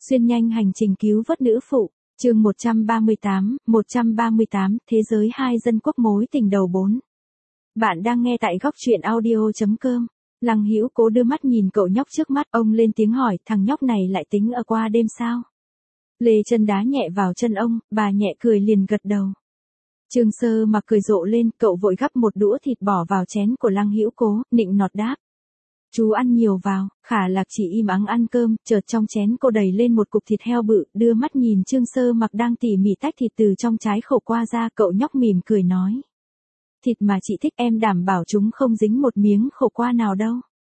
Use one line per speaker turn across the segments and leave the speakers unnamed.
Xuyên nhanh hành trình cứu vớt nữ phụ, chương 138, Thế giới hai dân quốc mối tình đầu 4. Bạn đang nghe tại góc truyện audio.com. Lăng Hữu Cố đưa mắt nhìn cậu nhóc trước mắt, ông lên tiếng hỏi, thằng nhóc này lại tính ở qua đêm sao? Lê chân đá nhẹ vào chân ông, bà nhẹ cười liền gật đầu. Trương Sơ Mặc cười rộ lên, cậu vội gắp một đũa thịt bỏ vào chén của Lăng Hữu Cố, nịnh nọt đáp. Chú ăn nhiều vào. Khả Lạc chỉ im ắng ăn cơm, chợt trong chén cô đầy lên một cục thịt heo bự, đưa mắt nhìn Trương Sơ Mặc đang tỉ mỉ tách thịt từ trong trái khổ qua ra, cậu nhóc mỉm cười nói. Thịt mà chị thích em đảm bảo chúng không dính một miếng khổ qua nào đâu.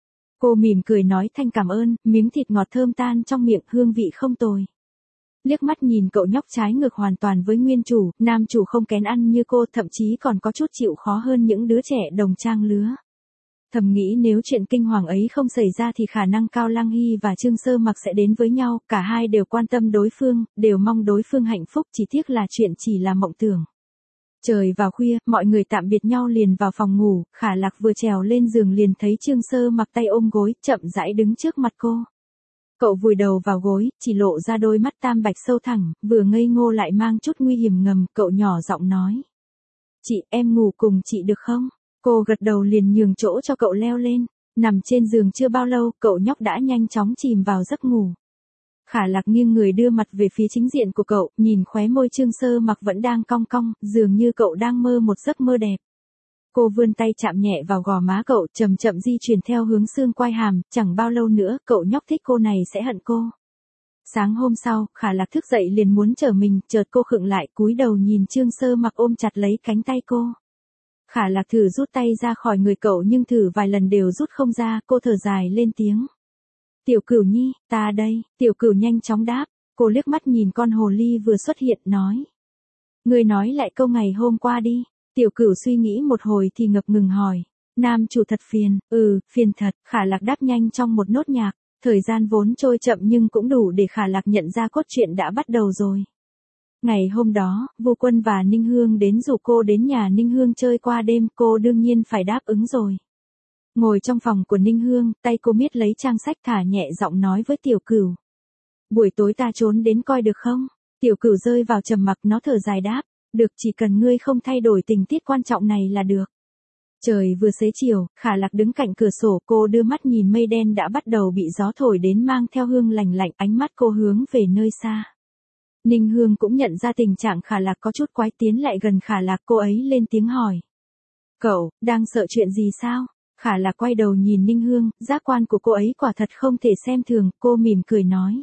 Cô mỉm cười nói thanh cảm ơn, miếng thịt ngọt thơm tan trong miệng, hương vị không tồi. Liếc mắt nhìn cậu nhóc trái ngược hoàn toàn với nguyên chủ, nam chủ không kén ăn như cô, thậm chí còn có chút chịu khó hơn những đứa trẻ đồng trang lứa. Thầm nghĩ nếu chuyện kinh hoàng ấy không xảy ra thì khả năng cao Lăng Hy và Trương Sơ Mặc sẽ đến với nhau, cả hai đều quan tâm đối phương, đều mong đối phương hạnh phúc, chỉ tiếc là chuyện chỉ là mộng tưởng. Trời vào khuya, mọi người tạm biệt nhau liền vào phòng ngủ, Khả Lạc vừa trèo lên giường liền thấy Trương Sơ Mặc tay ôm gối, chậm rãi đứng trước mặt cô. Cậu vùi đầu vào gối, chỉ lộ ra đôi mắt tam bạch sâu thẳm, vừa ngây ngô lại mang chút nguy hiểm ngầm, cậu nhỏ giọng nói. Chị, em ngủ cùng chị được không? Cô gật đầu liền nhường chỗ cho cậu leo lên, nằm trên giường chưa bao lâu, cậu nhóc đã nhanh chóng chìm vào giấc ngủ. Khả Lạc nghiêng người đưa mặt về phía chính diện của cậu, nhìn khóe môi Trương Sơ Mặc vẫn đang cong cong, dường như cậu đang mơ một giấc mơ đẹp. Cô vươn tay chạm nhẹ vào gò má cậu, chậm chậm di chuyển theo hướng xương quai hàm, chẳng bao lâu nữa, cậu nhóc thích cô này sẽ hận cô. Sáng hôm sau, Khả Lạc thức dậy liền muốn trở mình, chợt cô khựng lại, cúi đầu nhìn Trương Sơ Mặc ôm chặt lấy cánh tay cô. Khả Lạc thử rút tay ra khỏi người cậu nhưng thử vài lần đều rút không ra, cô thở dài lên tiếng. Tiểu Cửu Nhi, ta đây, Tiểu Cửu nhanh chóng đáp, cô liếc mắt nhìn con hồ ly vừa xuất hiện, nói. Ngươi nói lại câu ngày hôm qua đi. Tiểu Cửu suy nghĩ một hồi thì ngập ngừng hỏi. Nam chủ thật phiền, phiền thật, Khả Lạc đáp nhanh trong một nốt nhạc. Thời gian vốn trôi chậm nhưng cũng đủ để Khả Lạc nhận ra cốt truyện đã bắt đầu rồi. Ngày hôm đó, Vô Quân và Ninh Hương đến rủ cô đến nhà Ninh Hương chơi qua đêm, cô đương nhiên phải đáp ứng rồi. Ngồi trong phòng của Ninh Hương, tay cô miết lấy trang sách thả nhẹ giọng nói với Tiểu Cửu. Buổi tối ta trốn đến coi được không? Tiểu Cửu rơi vào trầm mặc, nó thở dài đáp. Được, chỉ cần ngươi không thay đổi tình tiết quan trọng này là được. Trời vừa xế chiều, Khả Lạc đứng cạnh cửa sổ, cô đưa mắt nhìn mây đen đã bắt đầu bị gió thổi đến mang theo hương lành lạnh, ánh mắt cô hướng về nơi xa. Ninh Hương cũng nhận ra tình trạng Khả Lạc có chút quái, tiến lại gần Khả Lạc, cô ấy lên tiếng hỏi. Cậu, đang sợ chuyện gì sao? Khả Lạc quay đầu nhìn Ninh Hương, giác quan của cô ấy quả thật không thể xem thường, cô mỉm cười nói.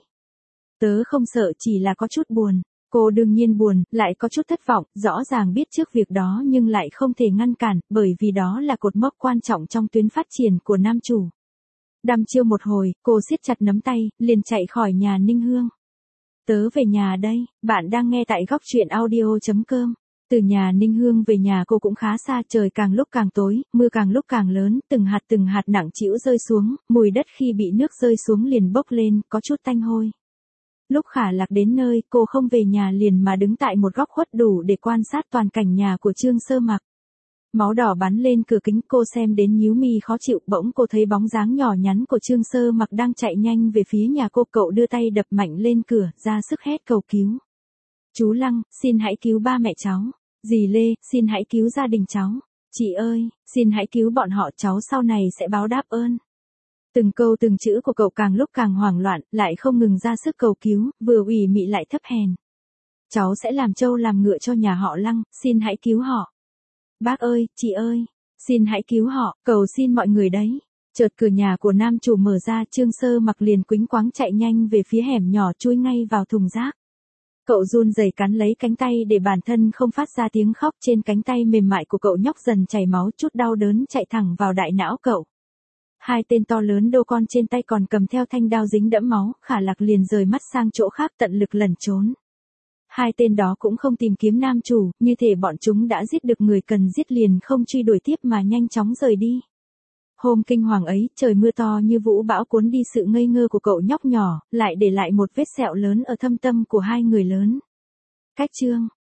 Tớ không sợ, chỉ là có chút buồn. Cô đương nhiên buồn, lại có chút thất vọng, rõ ràng biết trước việc đó nhưng lại không thể ngăn cản, bởi vì đó là cột mốc quan trọng trong tuyến phát triển của nam chủ. Đăm chiêu một hồi, cô siết chặt nắm tay, liền chạy khỏi nhà Ninh Hương. Tớ về nhà đây, bạn đang nghe tại góc truyện audio.com. Từ nhà Ninh Hương về nhà cô cũng khá xa, trời càng lúc càng tối, mưa càng lúc càng lớn, từng hạt nặng trĩu rơi xuống, mùi đất khi bị nước rơi xuống liền bốc lên, có chút tanh hôi. Lúc Khả Lạc đến nơi, cô không về nhà liền mà đứng tại một góc khuất đủ để quan sát toàn cảnh nhà của Trương Sơ Mặc. Máu đỏ bắn lên cửa kính, cô xem đến nhíu mi khó chịu, bỗng cô thấy bóng dáng nhỏ nhắn của Trương Sơ Mặc đang chạy nhanh về phía nhà cô, cậu đưa tay đập mạnh lên cửa, ra sức hét cầu cứu. Chú Lăng, xin hãy cứu ba mẹ cháu. Dì Lê, xin hãy cứu gia đình cháu. Chị ơi, xin hãy cứu bọn họ, cháu sau này sẽ báo đáp ơn. Từng câu từng chữ của cậu càng lúc càng hoảng loạn, lại không ngừng ra sức cầu cứu, vừa ủy mị lại thấp hèn. Cháu sẽ làm trâu làm ngựa cho nhà họ Lăng, xin hãy cứu họ. Bác ơi, chị ơi, xin hãy cứu họ, cầu xin mọi người đấy. Chợt cửa nhà của nam chủ mở ra, Trương Sơ Mặc liền quĩnh quáng chạy nhanh về phía hẻm nhỏ, chui ngay vào thùng rác. Cậu run rẩy cắn lấy cánh tay để bản thân không phát ra tiếng khóc, trên cánh tay mềm mại của cậu nhóc dần chảy máu, chút đau đớn chạy thẳng vào đại não cậu. Hai tên to lớn đô con trên tay còn cầm theo thanh đao dính đẫm máu, Khả Lạc liền rời mắt sang chỗ khác tận lực lẩn trốn. Hai tên đó cũng không tìm kiếm nam chủ, như thể bọn chúng đã giết được người cần giết liền không truy đuổi tiếp mà nhanh chóng rời đi. Hôm kinh hoàng ấy, trời mưa to như vũ bão cuốn đi sự ngây ngơ của cậu nhóc nhỏ, lại để lại một vết sẹo lớn ở thâm tâm của hai người lớn. Cách chương